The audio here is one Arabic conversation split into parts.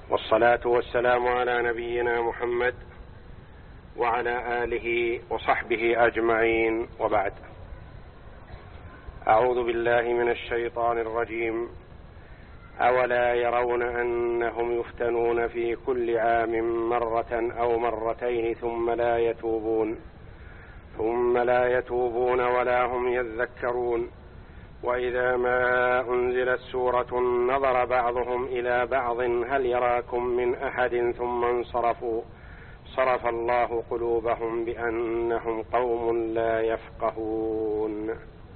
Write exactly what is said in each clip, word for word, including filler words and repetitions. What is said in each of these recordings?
والصلاة والسلام على نبينا محمد وعلى آله وصحبه أجمعين، وبعد. أعوذ بالله من الشيطان الرجيم. أولا يرون أنهم يفتنون في كل عام مرة أو مرتين ثم لا يتوبون ثم لا يتوبون ولا هم يذكرون وإذا ما أنزلت سورة نظر بعضهم إلى بعض هل يراكم من أحد ثم انصرفوا صرف الله قلوبهم بأنهم قوم لا يفقهون.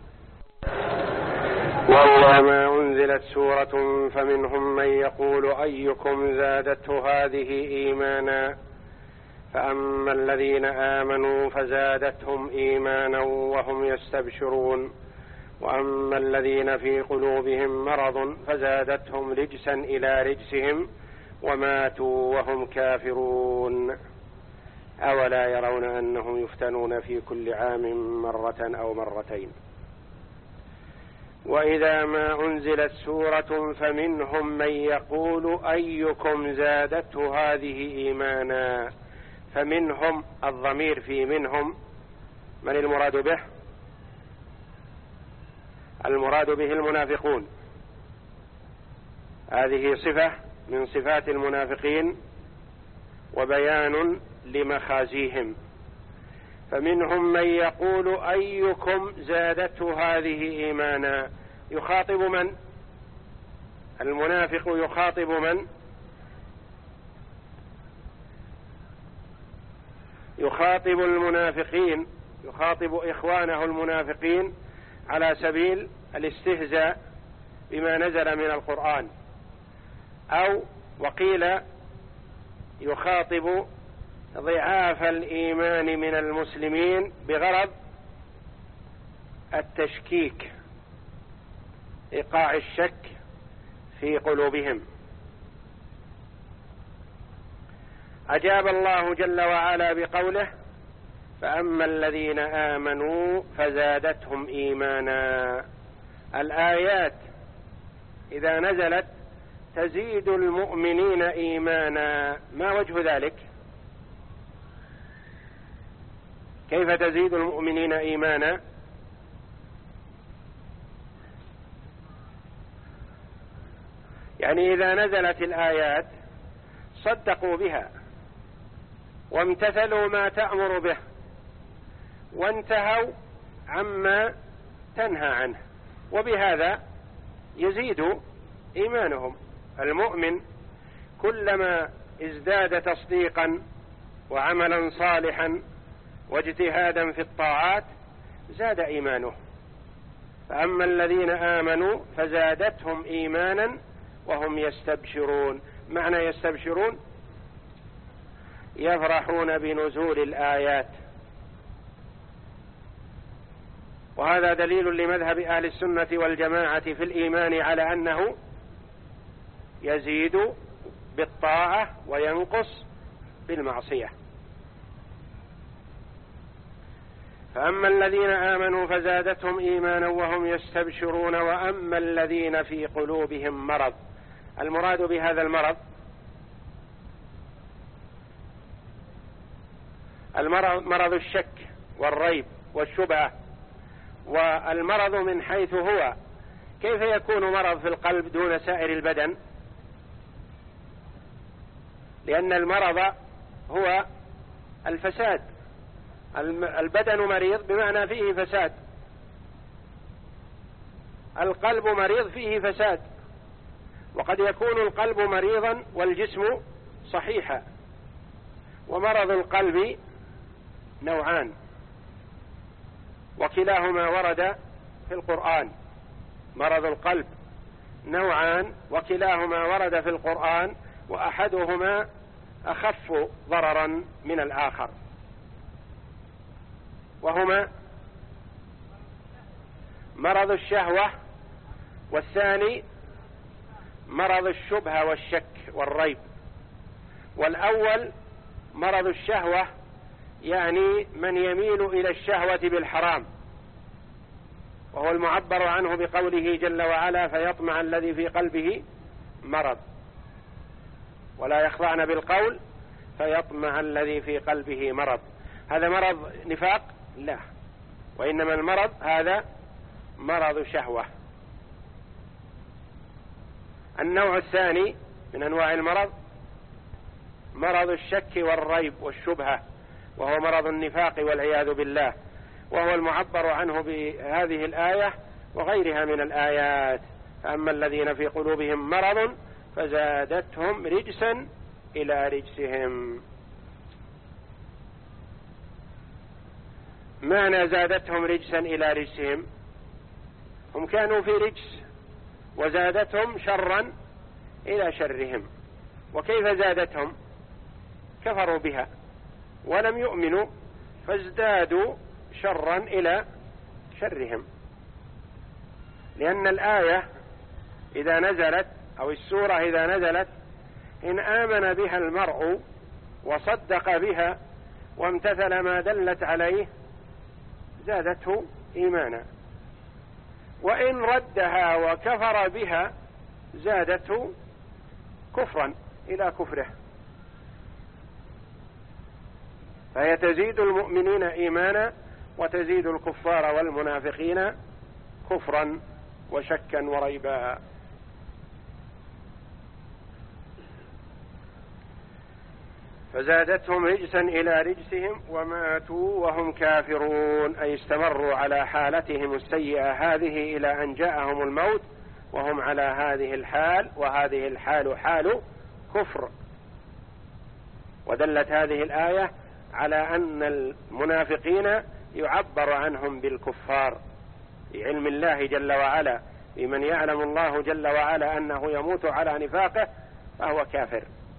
وإذا ما أنزلت سورة فمنهم من يقول أيكم زادته هذه إيمانا فأما الذين آمنوا فزادتهم إيمانا وهم يستبشرون وأما الذين في قلوبهم مرض فزادتهم رجسا إلى رجسهم وماتوا وهم كافرون. أولا يرون أنهم يفتنون في كل عام مرة أو مرتين. وإذا ما أنزلت سورة فمنهم من يقول أيكم زادته هذه إيمانا. فمنهم الضمير في منهم من المراد به؟ المراد به المنافقون. هذه صفة من صفات المنافقين وبيان لمخازيهم. فمنهم من يقول أيكم زادته هذه إيمانا. يخاطب من؟ المنافق يخاطب من؟ يخاطب المنافقين، يخاطب إخوانه المنافقين على سبيل الاستهزاء بما نزل من القرآن، أو وقيل يخاطب ضعاف الإيمان من المسلمين بغرض التشكيك، إيقاع الشك في قلوبهم. أجاب الله جل وعلا بقوله فأما الذين آمنوا فزادتهم إيمانا. الآيات إذا نزلت تزيد المؤمنين إيمانا. ما وجه ذلك؟ كيف تزيد المؤمنين إيمانا؟ يعني إذا نزلت الآيات صدقوا بها وامتثلوا ما تأمر به وانتهوا عما تنهى عنه، وبهذا يزيد إيمانهم. المؤمن كلما ازداد تصديقا وعملا صالحا واجتهادا في الطاعات زاد إيمانه. فأما الذين آمنوا فزادتهم إيمانا وهم يستبشرون. معنى يستبشرون يفرحون بنزول الآيات. وهذا دليل لمذهب أهل السنة والجماعة في الإيمان على أنه يزيد بالطاعة وينقص بالمعصية. فأما الذين آمنوا فزادتهم إيمانا وهم يستبشرون وأما الذين في قلوبهم مرض. المراد بهذا المرض المرض مرض الشك والريب والشبهة. والمرض من حيث هو، كيف يكون مرض في القلب دون سائر البدن؟ لأن المرض هو الفساد. البدن مريض بمعنى فيه فساد، القلب مريض فيه فساد. وقد يكون القلب مريضا والجسم صحيحا. ومرض القلب نوعان وكلاهما ورد في القرآن. مرض القلب نوعان وكلاهما ورد في القرآن، وأحدهما أخف ضررا من الآخر، وهما مرض الشهوة والثاني مرض الشبهة والشك والريب. والأول مرض الشهوة يعني من يميل إلى الشهوة بالحرام، وهو المعبر عنه بقوله جل وعلا فيطمع الذي في قلبه مرض. ولا يخضعن بالقول فيطمع الذي في قلبه مرض. هذا مرض نفاق؟ لا، وإنما المرض هذا مرض شهوة. النوع الثاني من أنواع المرض مرض الشك والريب والشبهة، وهو مرض النفاق والعياذ بالله، وهو المعبر عنه بهذه الآية وغيرها من الآيات. فأما الذين في قلوبهم مرض فزادتهم رجسا إلى رجسهم. معنى زادتهم رجسا إلى رجسهم، هم كانوا في رجس وزادتهم شرا إلى شرهم. وكيف زادتهم؟ كفروا بها ولم يؤمنوا فازدادوا شرا إلى شرهم. لأن الآية إذا نزلت أو السورة إذا نزلت إن آمن بها المرء وصدق بها وامتثل ما دلت عليه زادته إيمانا، وإن ردها وكفر بها زادته كفرا إلى كفره. فهي تزيد المؤمنين إيمانا وتزيد الكفار والمنافقين كفرا وشكا وريبا. فزادتهم رجسا إلى رجسهم وماتوا وهم كافرون، أي استمروا على حالتهم السيئة هذه إلى أن جاءهم الموت وهم على هذه الحال، وهذه الحال حال كفر. ودلت هذه الآية على أن المنافقين يعبر عنهم بالكفار بعلم الله جل وعلا، بمن يعلم الله جل وعلا أنه يموت على نفاقه فهو كافر.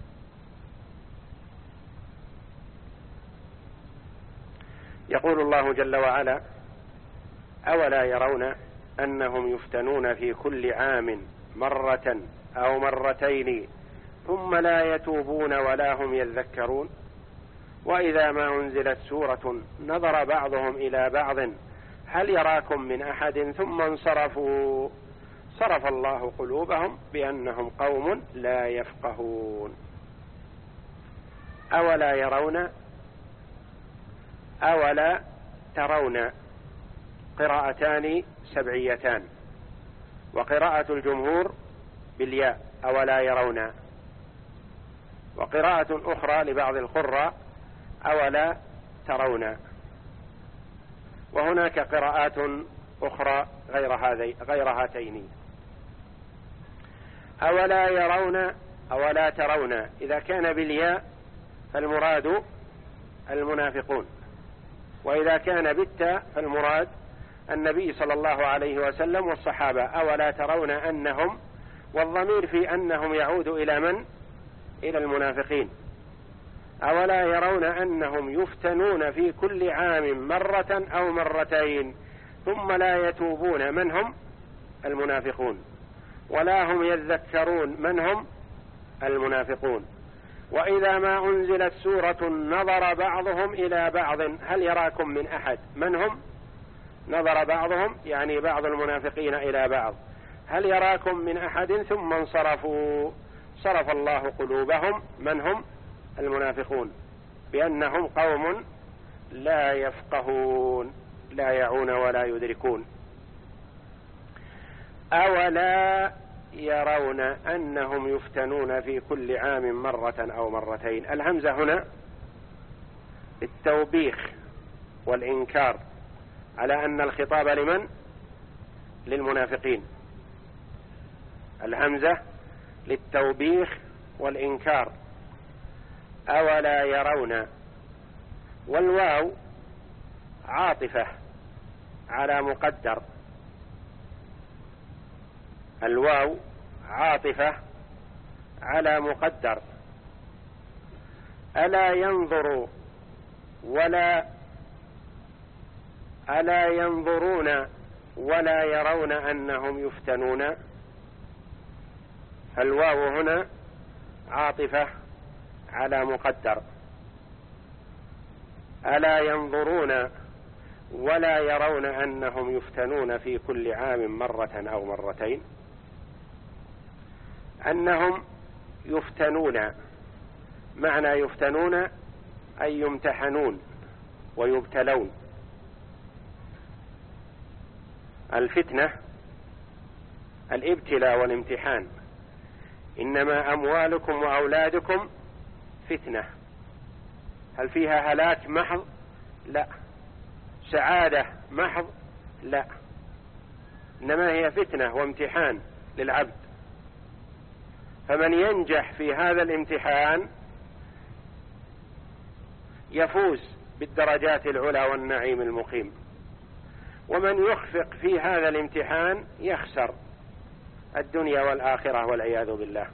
يقول الله جل وعلا: أولا يرون أنهم يفتنون في كل عام مرة أو مرتين ثم لا يتوبون ولا هم يذكرون، وإذا ما أنزلت سورة نظر بعضهم إلى بعض هل يراكم من أحد ثم انصرفوا صرف الله قلوبهم بأنهم قوم لا يفقهون. أولا يرون، أولا ترون، قراءتان سبعيتان، وقراءة الجمهور بالياء أولا يرون، وقراءة أخرى لبعض القراء أولا ترون. وهناك قراءات أخرى غير هذي غير هاتين. أولا يرون أولا ترون إذا كان بالياء فالمراد المنافقون، وإذا كان بالتاء فالمراد النبي صلى الله عليه وسلم والصحابة. أولا ترون أنهم، والضمير في أنهم يعود إلى من؟ إلى المنافقين. أولا يرون أنهم يفتنون في كل عام مرة أو مرتين ثم لا يتوبون، من هم؟ المنافقون. ولا هم يذكرون، من هم؟ المنافقون. وإذا ما أنزلت سورة نظر بعضهم إلى بعض هل يراكم من أحد، من هم؟ نظر بعضهم يعني بعض المنافقين إلى بعض، هل يراكم من أحد ثم انصرفوا صرف الله قلوبهم، من هم؟ المنافقون، بأنهم قوم لا يفقهون، لا يعون ولا يدركون. أولا يرون أنهم يفتنون في كل عام مرة أو مرتين. الهمزة هنا التوبيخ والإنكار على أن الخطاب لمن؟ للمنافقين. الهمزة للتوبيخ والإنكار. أولا يرون، والواو عاطفة على مقدر، الواو عاطفة على مقدر. ألا ينظر ولا ألا ينظرون ولا يرون أنهم يفتنون، فالواو هنا عاطفة على مقدر. ألا ينظرون ولا يرون أنهم يفتنون في كل عام مرة أو مرتين، أنهم يفتنون. معنى يفتنون أي يمتحنون ويبتلون. الفتنة الابتلاء والامتحان. إنما أموالكم وأولادكم فتنة. هل فيها هلاك محض؟ لا. سعادة محض؟ لا. إنما هي فتنة وامتحان للعبد، فمن ينجح في هذا الامتحان يفوز بالدرجات العلى والنعيم المقيم، ومن يخفق في هذا الامتحان يخسر الدنيا والآخرة والعياذ بالله.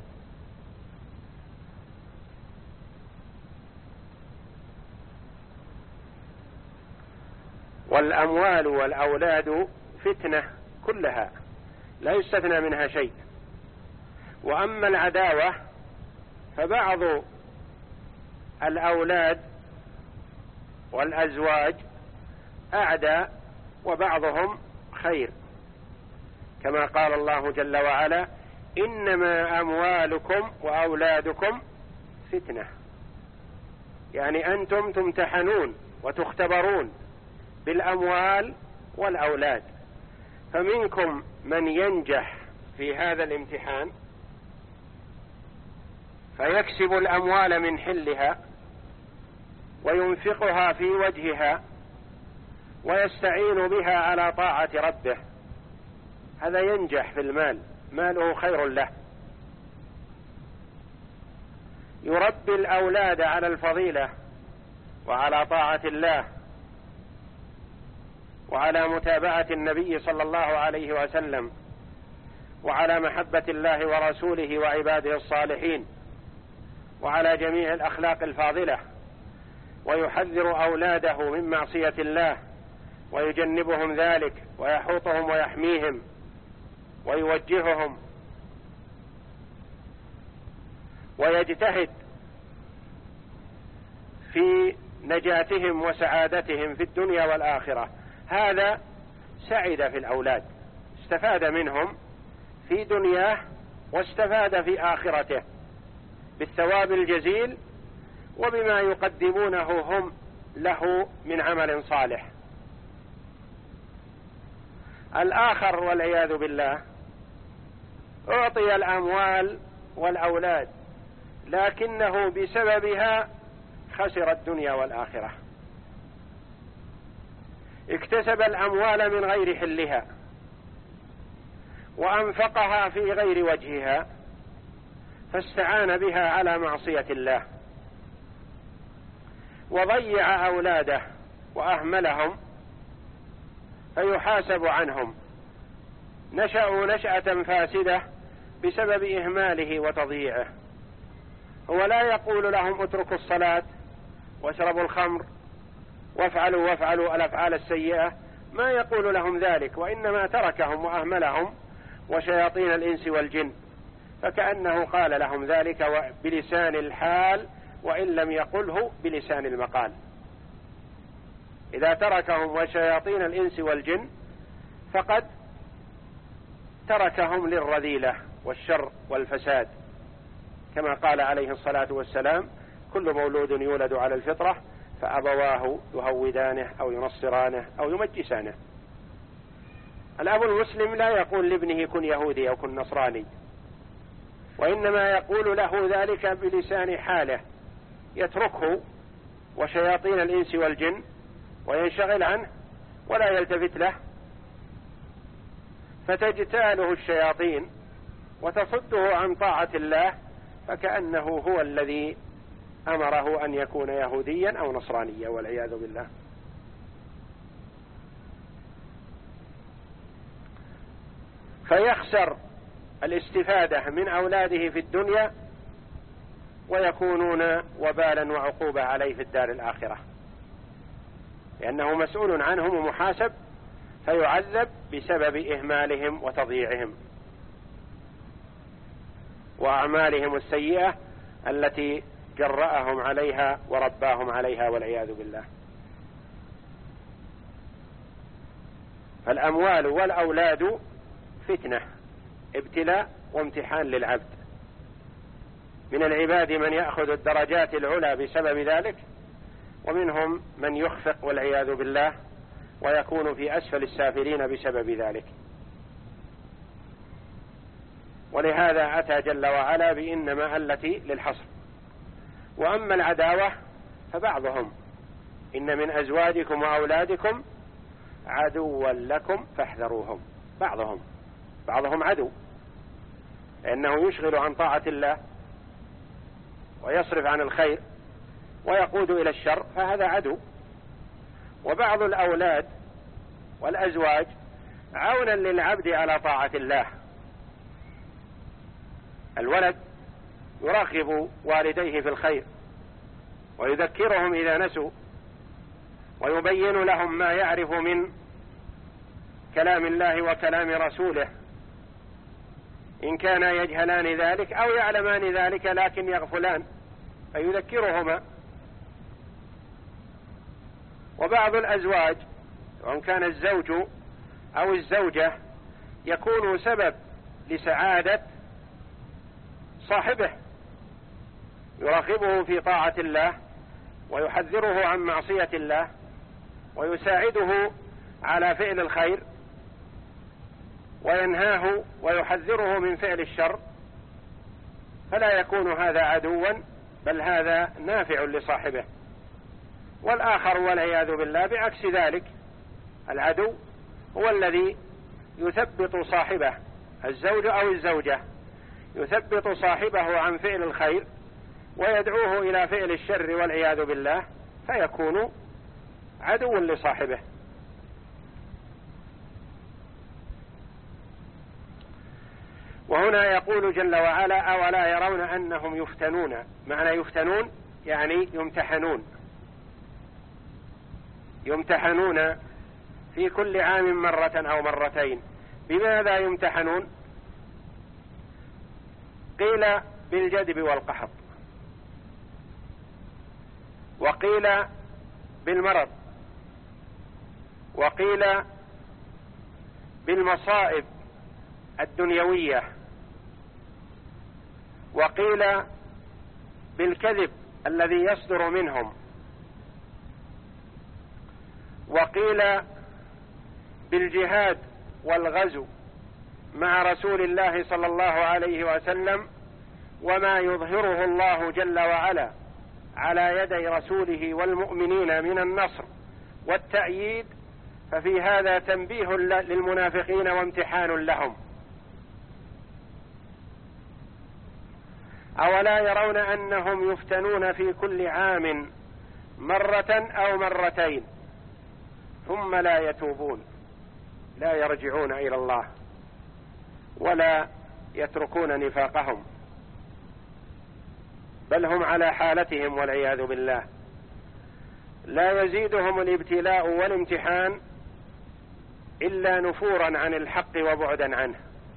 والأموال والأولاد فتنة كلها، لا يستثنى منها شيء. وأما العداوة فبعض الأولاد والأزواج أعدى وبعضهم خير، كما قال الله جل وعلا: إنما أموالكم وأولادكم فتنة. يعني أنتم تمتحنون وتختبرون بالأموال والأولاد، فمنكم من ينجح في هذا الامتحان فيكسب الأموال من حلها وينفقها في وجهها ويستعين بها على طاعة ربه، هذا ينجح في المال، ماله خير له. يربي الأولاد على الفضيلة وعلى طاعة الله وعلى متابعة النبي صلى الله عليه وسلم وعلى محبة الله ورسوله وعباده الصالحين وعلى جميع الأخلاق الفاضلة، ويحذر أولاده من معصية الله ويجنبهم ذلك ويحوطهم ويحميهم ويوجههم، ويجتهد في نجاتهم وسعادتهم في الدنيا والآخرة. هذا سعد في الأولاد، استفاد منهم في دنياه واستفاد في آخرته بالثواب الجزيل وبما يقدمونه هم له من عمل صالح. الآخر والعياذ بالله أعطي الأموال والأولاد لكنه بسببها خسر الدنيا والآخرة، اكتسب الأموال من غير حلها وأنفقها في غير وجهها فاستعان بها على معصية الله وضيع أولاده وأهملهم فيحاسب عنهم، نشأوا نشأة فاسدة بسبب إهماله وتضييعه. هو لا يقول لهم اتركوا الصلاة واشربوا الخمر وافعلوا وافعلوا الأفعال السيئة، ما يقول لهم ذلك، وإنما تركهم وأهملهم وشياطين الإنس والجن، فكأنه قال لهم ذلك بلسان الحال وإن لم يقله بلسان المقال. إذا تركهم وشياطين الإنس والجن فقد تركهم للرذيلة والشر والفساد، كما قال عليه الصلاة والسلام: كل مولود يولد على الفطرة فأبواه يهودانه أو ينصرانه أو يمجسانه. الأب المسلم لا يقول لابنه كن يهودي أو كن نصراني، وإنما يقول له ذلك بلسان حاله، يتركه وشياطين الإنس والجن وينشغل عنه ولا يلتفت له، فتجتاله الشياطين وتصده عن طاعة الله، فكأنه هو الذي أمره أن يكون يهوديا أو نصرانيا والعياذ بالله. فيخسر الاستفادة من أولاده في الدنيا ويكونون وبالا وعقوبة عليه في الدار الآخرة، لأنه مسؤول عنهم ومحاسب، فيعذب بسبب إهمالهم وتضييعهم وأعمالهم السيئة التي جرأهم عليها ورباهم عليها والعياذ بالله. فالأموال والأولاد فتنة، ابتلاء وامتحان للعبد، من العباد من يأخذ الدرجات العلى بسبب ذلك، ومنهم من يخفق والعياذ بالله ويكون في أسفل السافلين بسبب ذلك. ولهذا أتى جل وعلا بإنما التي للحصر. وأما العداوة فبعضهم إن من أزواجكم وأولادكم عدوا لكم فاحذروهم. بعضهم بعضهم عدو، لأنه يشغل عن طاعة الله ويصرف عن الخير ويقود إلى الشر، فهذا عدو. وبعض الأولاد والأزواج عونا للعبد على طاعة الله. الولد يراقب والديه في الخير ويذكرهم إذا نسوا، ويبين لهم ما يعرف من كلام الله وكلام رسوله إن كانا يجهلان ذلك أو يعلمان ذلك لكن يغفلان، فيذكرهما. وبعض الأزواج وإن كان الزوج أو الزوجة يكون سبب لسعادة صاحبه، يراقبه في طاعة الله ويحذره عن معصية الله ويساعده على فعل الخير وينهاه ويحذره من فعل الشر، فلا يكون هذا عدوا، بل هذا نافع لصاحبه. والآخر والعياذ بالله بعكس ذلك، العدو هو الذي يثبط صاحبه، الزوج أو الزوجة يثبط صاحبه عن فعل الخير ويدعوه إلى فعل الشر والعياذ بالله، فيكون عدو لصاحبه. وهنا يقول جل وعلا: أولا يرون أنهم يفتنون. معنى يفتنون يعني يمتحنون، يمتحنون في كل عام مرة أو مرتين. بماذا يمتحنون؟ قيل بالجدب والقحط، وقيل بالمرض، وقيل بالمصائب الدنيوية، وقيل بالكذب الذي يصدر منهم، وقيل بالجهاد والغزو مع رسول الله صلى الله عليه وسلم وما يظهره الله جل وعلا على يدي رسوله والمؤمنين من النصر والتأييد، ففي هذا تنبيه للمنافقين وامتحان لهم. أولا يرون أنهم يفتنون في كل عام مرة أو مرتين ثم لا يتوبون، لا يرجعون إلى الله ولا يتركون نفاقهم، بل هم على حالتهم والعياذ بالله. لا يزيدهم الابتلاء والامتحان إلا نفورا عن الحق وبعدا عنه.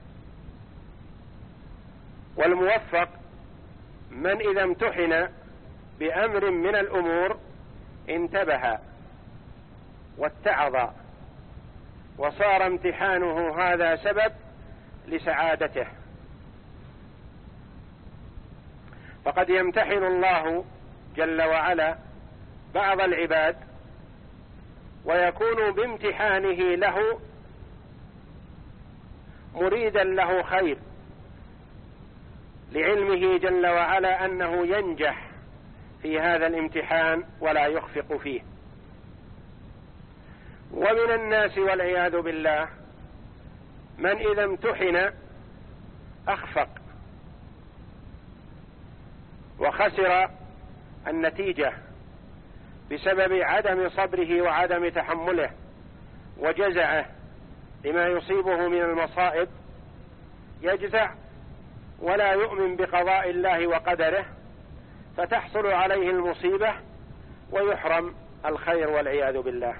والموفق من إذا امتحن بأمر من الأمور انتبه واتعظ، وصار امتحانه هذا سبب لسعادته. فقد يمتحن الله جل وعلا بعض العباد ويكون بامتحانه له مريدا له خير، لعلمه جل وعلا أنه ينجح في هذا الامتحان ولا يخفق فيه. ومن الناس والعياذ بالله من إذا امتحن أخفق وخسر النتيجة بسبب عدم صبره وعدم تحمله وجزعه لما يصيبه من المصائب، يجزع ولا يؤمن بقضاء الله وقدره، فتحصل عليه المصيبة ويحرم الخير والعياذ بالله.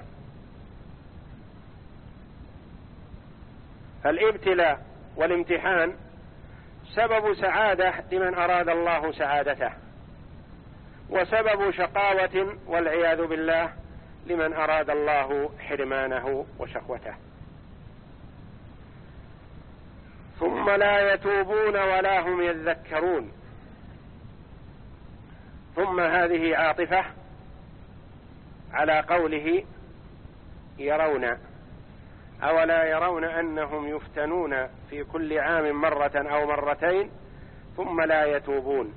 فالابتلاء والامتحان سبب سعادة لمن أراد الله سعادته، وسبب شقاوة والعياذ بالله لمن أراد الله حرمانه وشقوته. ثم لا يتوبون ولا هم يذكرون. ثم هذه عاطفة على قوله يرون، أولا يرون أنهم يفتنون في كل عام مرة أو مرتين ثم لا يتوبون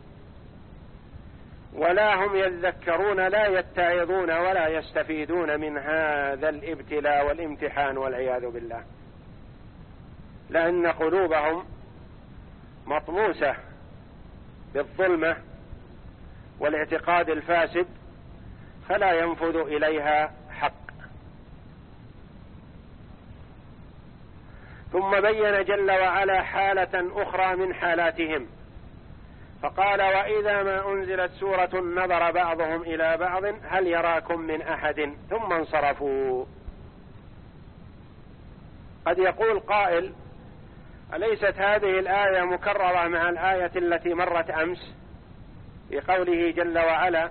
ولا هم يذكرون، لا يتعظون ولا يستفيدون من هذا الابتلاء والامتحان والعياذ بالله، لأن قلوبهم مطموسة بالظلمة والاعتقاد الفاسد فلا ينفذ إليها حق. ثم بين جل وعلا حالة أخرى من حالاتهم فقال وإذا ما أنزلت سورة نظر بعضهم إلى بعض هل يراكم من أحد ثم انصرفوا. قد يقول قائل أليست هذه الآية مكررة مع الآية التي مرت أمس بقوله جل وعلا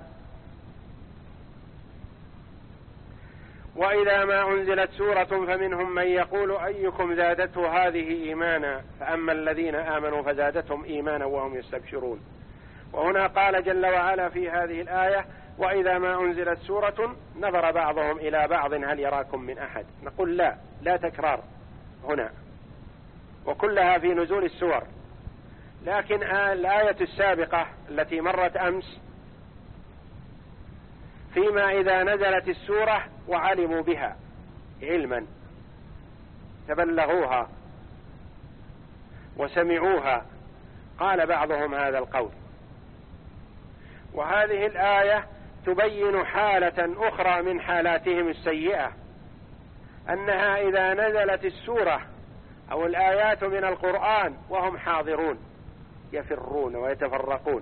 وإذا ما أنزلت سورة فمنهم من يقول أيكم زادته هذه إيمانا فأما الذين آمنوا فزادتهم إيمانا وهم يستبشرون. وهنا قال جل وعلا في هذه الآية وإذا ما أنزلت سورة نظر بعضهم إلى بعض هل يراكم من أحد. نقول لا لا تكرار هنا، وكلها في نزول السور، لكن الآية السابقة التي مرت أمس فيما إذا نزلت السورة وعلموا بها علما تبلغوها وسمعوها قال بعضهم هذا القول. وهذه الآية تبين حالة أخرى من حالاتهم السيئة، أنها إذا نزلت السورة أو الآيات من القرآن وهم حاضرون يفرون ويتفرقون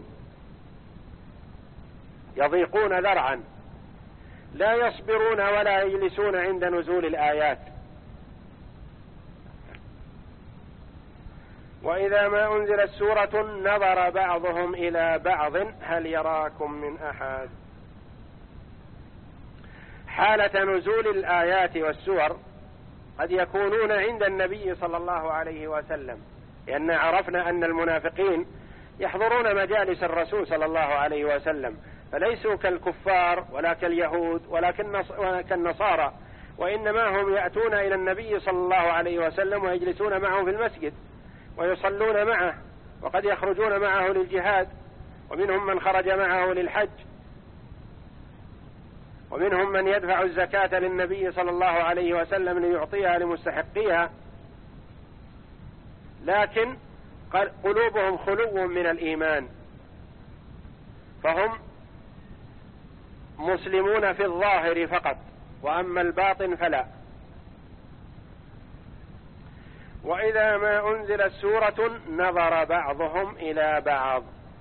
يضيقون ذرعا لا يصبرون ولا يجلسون عند نزول الآيات. وإذا ما أنزلت سورة نظر بعضهم إلى بعض هل يراكم من أحد. حالة نزول الآيات والسور قد يكونون عند النبي صلى الله عليه وسلم، لأن عرفنا أن المنافقين يحضرون مجالس الرسول صلى الله عليه وسلم، فليسوا كالكفار ولا كاليهود ولا كالنصارى، وإنما هم يأتون إلى النبي صلى الله عليه وسلم ويجلسون معه في المسجد ويصلون معه، وقد يخرجون معه للجهاد، ومنهم من خرج معه للحج، ومنهم من يدفع الزكاة للنبي صلى الله عليه وسلم ليعطيها لمستحقيها، لكن قلوبهم خلو من الإيمان، فهم مسلمون في الظاهر فقط، وأما الباطن فلا. وإذا ما أنزلت سورة نظر بعضهم إلى بعض،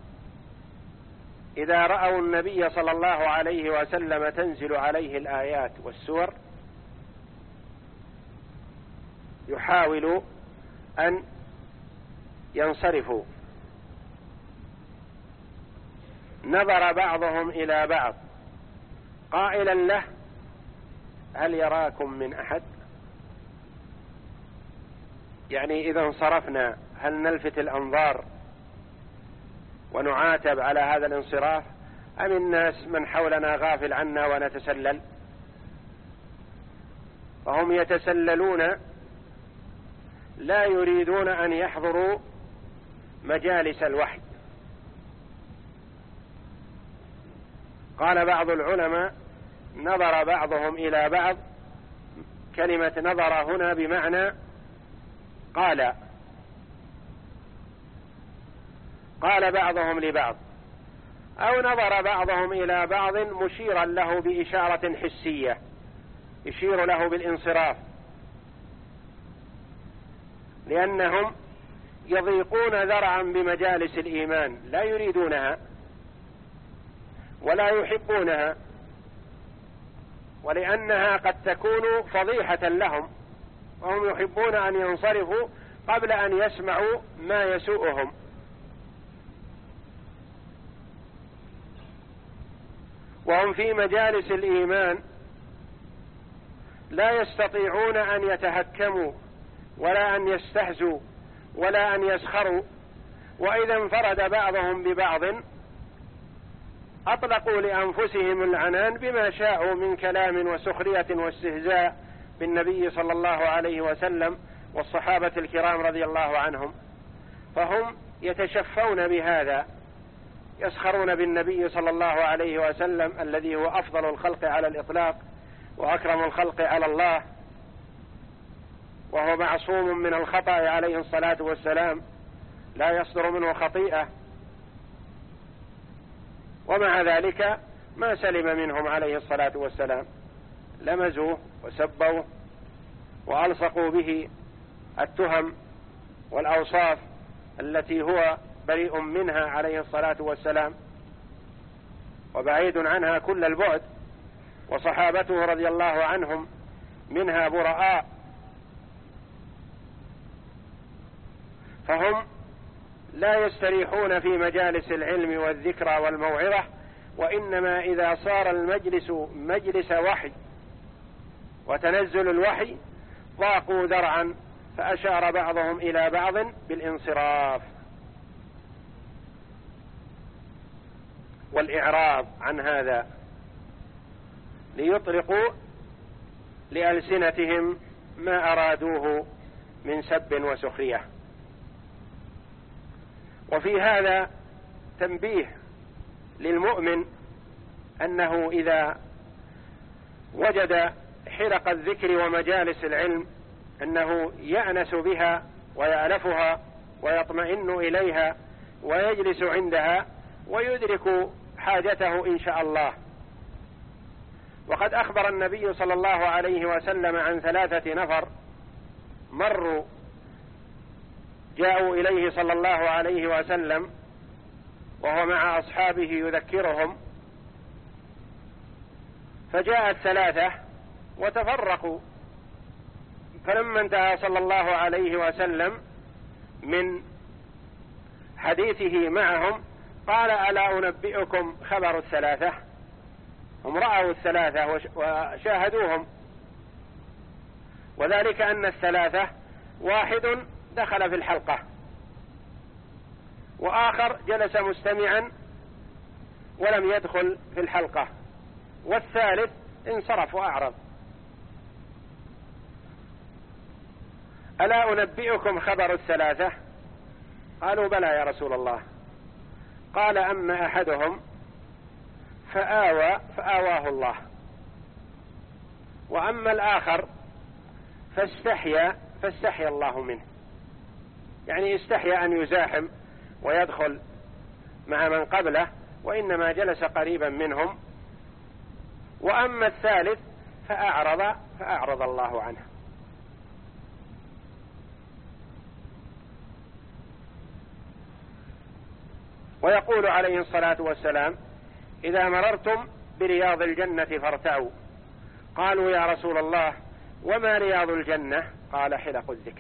إذا رأوا النبي صلى الله عليه وسلم تنزل عليه الآيات والسور يحاولوا أن ينصرفوا. نظر بعضهم إلى بعض قائلا له هل يراكم من أحد، يعني إذا انصرفنا هل نلفت الأنظار ونعاتب على هذا الانصراف، أم الناس من حولنا غافل عنا ونتسلل؟ فهم يتسللون لا يريدون أن يحضروا مجالس الوحي. قال بعض العلماء نظر بعضهم إلى بعض، كلمة نظر هنا بمعنى قال قال بعضهم لبعض، أو نظر بعضهم إلى بعض مشيرا له بإشارة حسية يشير له بالانصراف، لأنهم يضيقون ذرعا بمجالس الإيمان لا يريدونها ولا يحبونها، ولأنها قد تكون فضيحة لهم، وهم يحبون أن ينصرفوا قبل أن يسمعوا ما يسوءهم. وهم في مجالس الإيمان لا يستطيعون أن يتهكموا ولا أن يستهزوا ولا أن يسخروا، وإذا انفرد بعضهم ببعض أطلقوا لأنفسهم العنان بما شاءوا من كلام وسخرية واستهزاء بالنبي صلى الله عليه وسلم والصحابة الكرام رضي الله عنهم، فهم يتشفون بهذا، يسخرون بالنبي صلى الله عليه وسلم الذي هو أفضل الخلق على الإطلاق وأكرم الخلق على الله، وهو معصوم من الخطأ عليه الصلاة والسلام، لا يصدر منه خطيئة، ومع ذلك ما سلم منهم عليه الصلاة والسلام، لمزوه وسبوه وألصقوا به التهم والأوصاف التي هو بريء منها عليه الصلاة والسلام وبعيد عنها كل البعد، وصحابته رضي الله عنهم منها براء. فهم لا يستريحون في مجالس العلم والذكرى والموعظة، وإنما إذا صار المجلس مجلس وحي وتنزل الوحي ضاقوا ذرعا، فأشار بعضهم إلى بعض بالانصراف والإعراض عن هذا، ليطلقوا لألسنتهم ما أرادوه من سب وسخرية. وفي هذا تنبيه للمؤمن أنه إذا وجد حلق الذكر ومجالس العلم أنه يأنس بها ويألفها ويطمئن إليها ويجلس عندها ويدرك حاجته إن شاء الله. وقد أخبر النبي صلى الله عليه وسلم عن ثلاثة نفر مروا جاءوا إليه صلى الله عليه وسلم وهو مع أصحابه يذكرهم، فجاء الثلاثة وتفرقوا، فلما انتهى صلى الله عليه وسلم من حديثه معهم قال: ألا أنبئكم خبر الثلاثة؟ هم رأوا الثلاثة وشاهدوهم، وذلك أن الثلاثة واحد دخل في الحلقة، وآخر جلس مستمعا ولم يدخل في الحلقة، والثالث انصرف وأعرض. ألا أنبئكم خبر الثلاثة؟ قالوا: بلى يا رسول الله. قال: أما أحدهم فآوى فآواه الله، وأما الآخر فاستحيا فاستحيا الله منه، يعني استحيا أن يزاحم ويدخل مع من قبله، وإنما جلس قريبا منهم. وأما الثالث فأعرض فأعرض الله عنه. ويقول عليه الصلاة والسلام: إذا مررتم برياض الجنة فارتعوا. قالوا: يا رسول الله وما رياض الجنة؟ قال: حلق الذكر.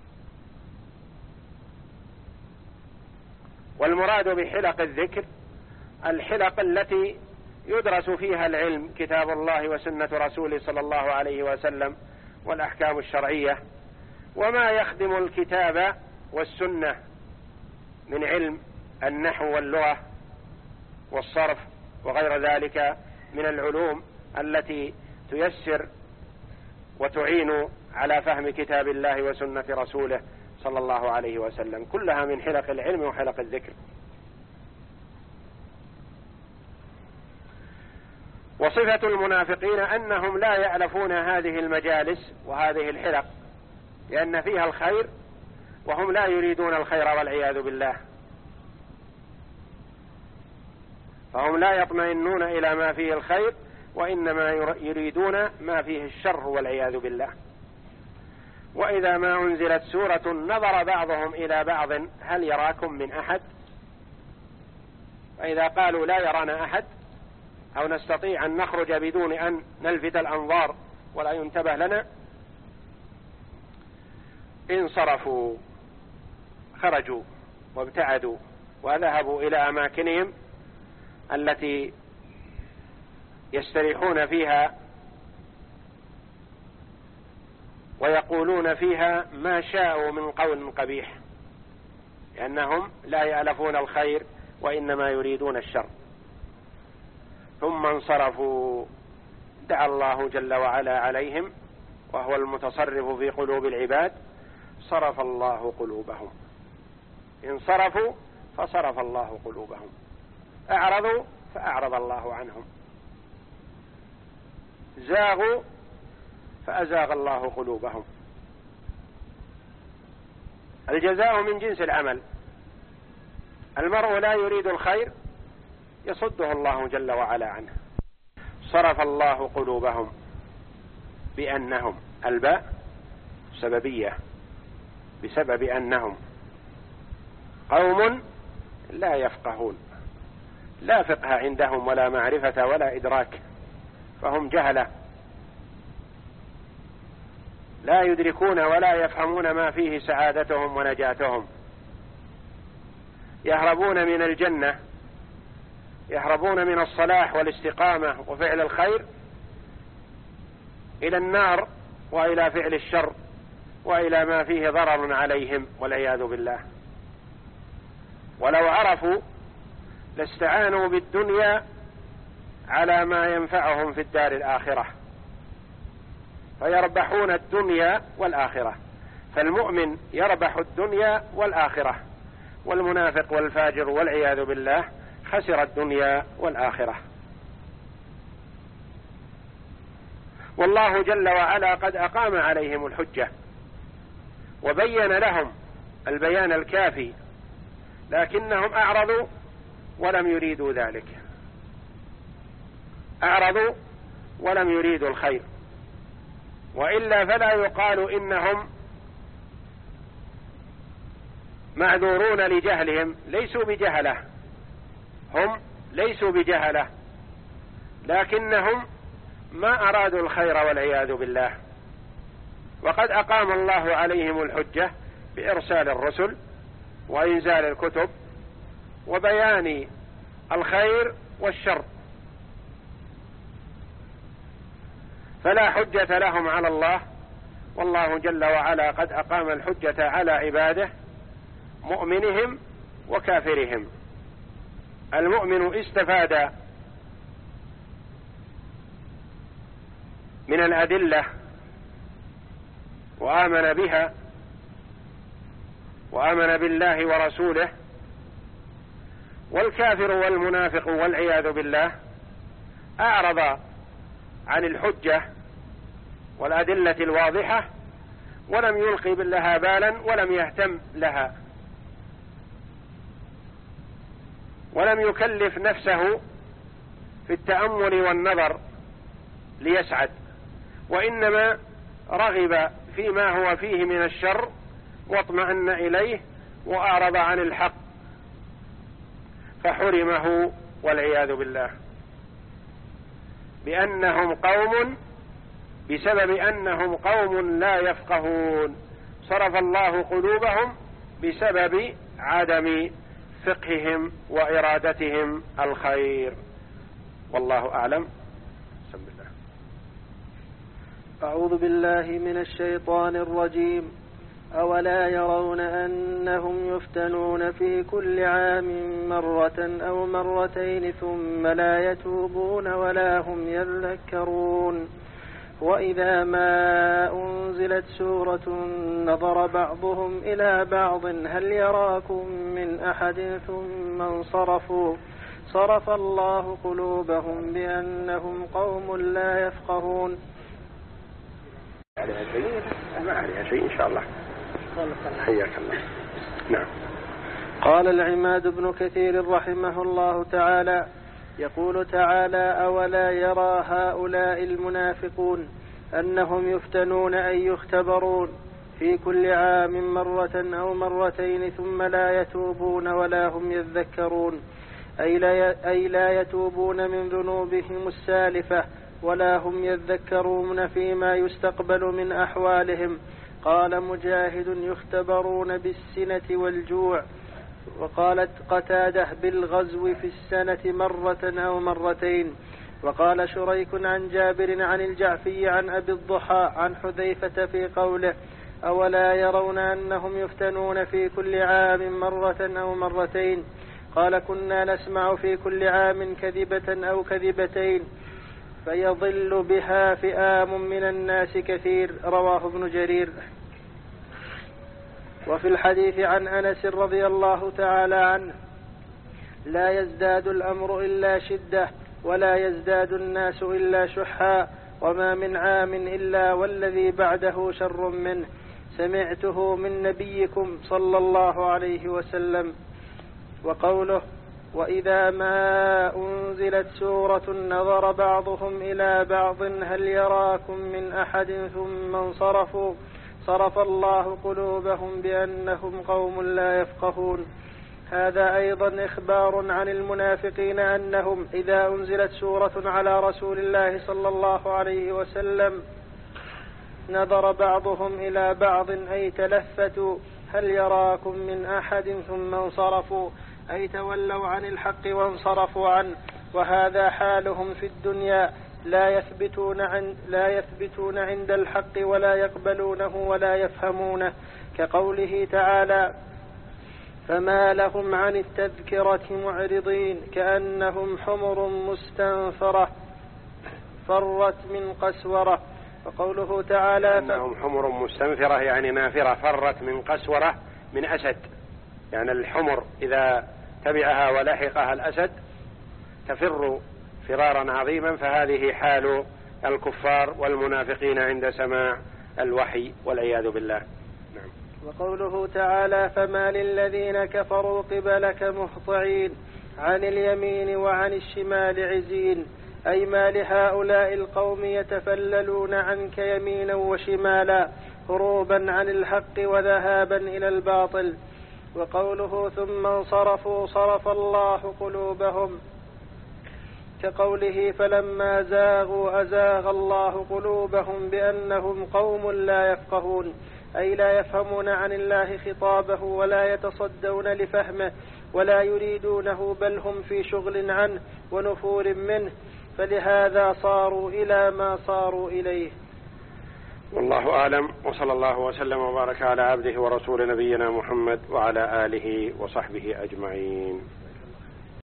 والمراد بحلق الذكر الحلق التي يدرس فيها العلم، كتاب الله وسنة رسوله صلى الله عليه وسلم والأحكام الشرعية، وما يخدم الكتاب والسنة من علم النحو واللغة والصرف وغير ذلك من العلوم التي تيسر وتعين على فهم كتاب الله وسنة رسوله صلى الله عليه وسلم، كلها من حلق العلم وحلق الذكر. وصفة المنافقين أنهم لا يألفون هذه المجالس وهذه الحلق لأن فيها الخير، وهم لا يريدون الخير والعياذ بالله، فهم لا يطمئنون إلى ما فيه الخير، وإنما يريدون ما فيه الشر والعياذ بالله. وإذا ما أنزلت سورة نظر بعضهم إلى بعض هل يراكم من أحد؟ فإذا قالوا لا يرانا أحد أو نستطيع أن نخرج بدون أن نلفت الأنظار ولا ينتبه لنا، انصرفوا، خرجوا وابتعدوا وذهبوا إلى أماكنهم التي يستريحون فيها ويقولون فيها ما شاءوا من قول قبيح، لأنهم لا يألفون الخير وإنما يريدون الشر. ثم انصرفوا دعا الله جل وعلا عليهم، وهو المتصرف في قلوب العباد، صرف الله قلوبهم. انصرفوا فصرف الله قلوبهم، أعرضوا فأعرض الله عنهم، زاغوا فأزاغ الله قلوبهم. الجزاء من جنس العمل، المرء لا يريد الخير يصده الله جل وعلا عنه. صرف الله قلوبهم بأنهم، الباء سببية، بسبب أنهم قوم لا يفقهون، لا فقه عندهم ولا معرفة ولا إدراك، فهم جهلة لا يدركون ولا يفهمون ما فيه سعادتهم ونجاتهم. يهربون من الجنة، يهربون من الصلاح والاستقامة وفعل الخير إلى النار وإلى فعل الشر وإلى ما فيه ضرر عليهم والعياذ بالله. ولو عرفوا لاستعانوا بالدنيا على ما ينفعهم في الدار الآخرة، فيربحون الدنيا والآخرة. فالمؤمن يربح الدنيا والآخرة، والمنافق والفاجر والعياذ بالله خسر الدنيا والآخرة. والله جل وعلا قد أقام عليهم الحجة وبين لهم البيان الكافي، لكنهم أعرضوا ولم يريدوا ذلك، أعرضوا ولم يريدوا الخير. وإلا فلا يقال إنهم معذورون لجهلهم، ليسوا بجهلة، هم ليسوا بجهلة، لكنهم ما أرادوا الخير والعياذ بالله. وقد أقام الله عليهم الحجة بإرسال الرسل وإنزال الكتب وبيان الخير والشر، فلا حجة لهم على الله. والله جل وعلا قد أقام الحجة على عباده مؤمنهم وكافرهم. المؤمن استفاد من الأدلة وآمن بها وآمن بالله ورسوله، والكافر والمنافق والعياذ بالله أعرض عن الحجة والأدلة الواضحة ولم يلقي لها بالا ولم يهتم لها، ولم يكلف نفسه في التأمل والنظر ليسعد، وإنما رغب فيما هو فيه من الشر واطمأن إليه وأعرض عن الحق فحرمه والعياذ بالله، بأنهم قوم بسبب أنهم قوم لا يفقهون. صرف الله قلوبهم بسبب عدم فقههم وإرادتهم الخير. والله أعلم. بسم الله. أعوذ بالله من الشيطان الرجيم. أولا يرون أنهم يفتنون في كل عام مرة أو مرتين ثم لا يتوبون ولا هم يذكرون. وإذا ما أنزلت سورة نظر بعضهم إلى بعض هل يراكم من أحد ثم انصرفوا صرف الله قلوبهم بأنهم قوم لا يفقهون. ما عليها شيء إن شاء الله. حياك الله. نعم. قال العماد بن كثير رحمه الله تعالى: يقول تعالى: أولا يرى هؤلاء المنافقون أنهم يفتنون أي يختبرون في كل عام مرة أو مرتين ثم لا يتوبون ولا هم يذكرون، أي لا, أي لا يتوبون من ذنوبهم السالفة ولا هم يذكرون فيما يستقبل من أحوالهم. قال مجاهد: يختبرون بالسنة والجوع. وقالت قتادة: بالغزو في السنة مرة أو مرتين. وقال شريك عن جابر عن الجعفي عن أبي الضحى عن حذيفة في قوله: أولا يرون أنهم يفتنون في كل عام مرة أو مرتين. قال كنا نسمع في كل عام كذبة أو كذبتين فيضل بها فئام من الناس كثير. رواه ابن جرير. وفي الحديث عن أنس رضي الله تعالى عنه لا يزداد الأمر إلا شدة ولا يزداد الناس إلا شحا وما من عام إلا والذي بعده شر منه سمعته من نبيكم صلى الله عليه وسلم. وقوله وإذا ما أنزلت سورة نظر بعضهم إلى بعض هل يراكم من أحد ثم انصرفوا صرف الله قلوبهم بأنهم قوم لا يفقهون. هذا أيضا إخبار عن المنافقين أنهم إذا أنزلت سورة على رسول الله صلى الله عليه وسلم نظر بعضهم إلى بعض أي تلفتوا هل يراكم من أحد ثم انصرفوا أي تولوا عن الحق وانصرفوا عنه. وهذا حالهم في الدنيا لا يثبتون عند, لا يثبتون عند الحق ولا يقبلونه ولا يفهمونه كقوله تعالى فما لهم عن التذكرة معرضين كأنهم حمر مستنفرة فرت من قسورة. وقوله تعالى كأنهم حمر مستنفرة يعني نافرة فرت من قسورة من أسد، يعني الحمر إذا تبعها ولحقها الأسد تفر فرارا عظيما، فهذه حال الكفار والمنافقين عند سماع الوحي والعياذ بالله. نعم. وقوله تعالى فما للذين كفروا قبلك مهطعين عن اليمين وعن الشمال عزين أي ما لهؤلاء القوم يتفللون عنك يمينا وشمالا هروبا عن الحق وذهابا إلى الباطل. وقوله ثم انصرفوا صرف الله قلوبهم كقوله فلما زاغوا أزاغ الله قلوبهم بأنهم قوم لا يفقهون أي لا يفهمون عن الله خطابه ولا يتصدون لفهمه ولا يريدونه بل هم في شغل عنه ونفور منه فلهذا صاروا إلى ما صاروا إليه. والله أعلم، وصلى الله وسلم وبارك على عبده ورسول نبينا محمد وعلى آله وصحبه أجمعين.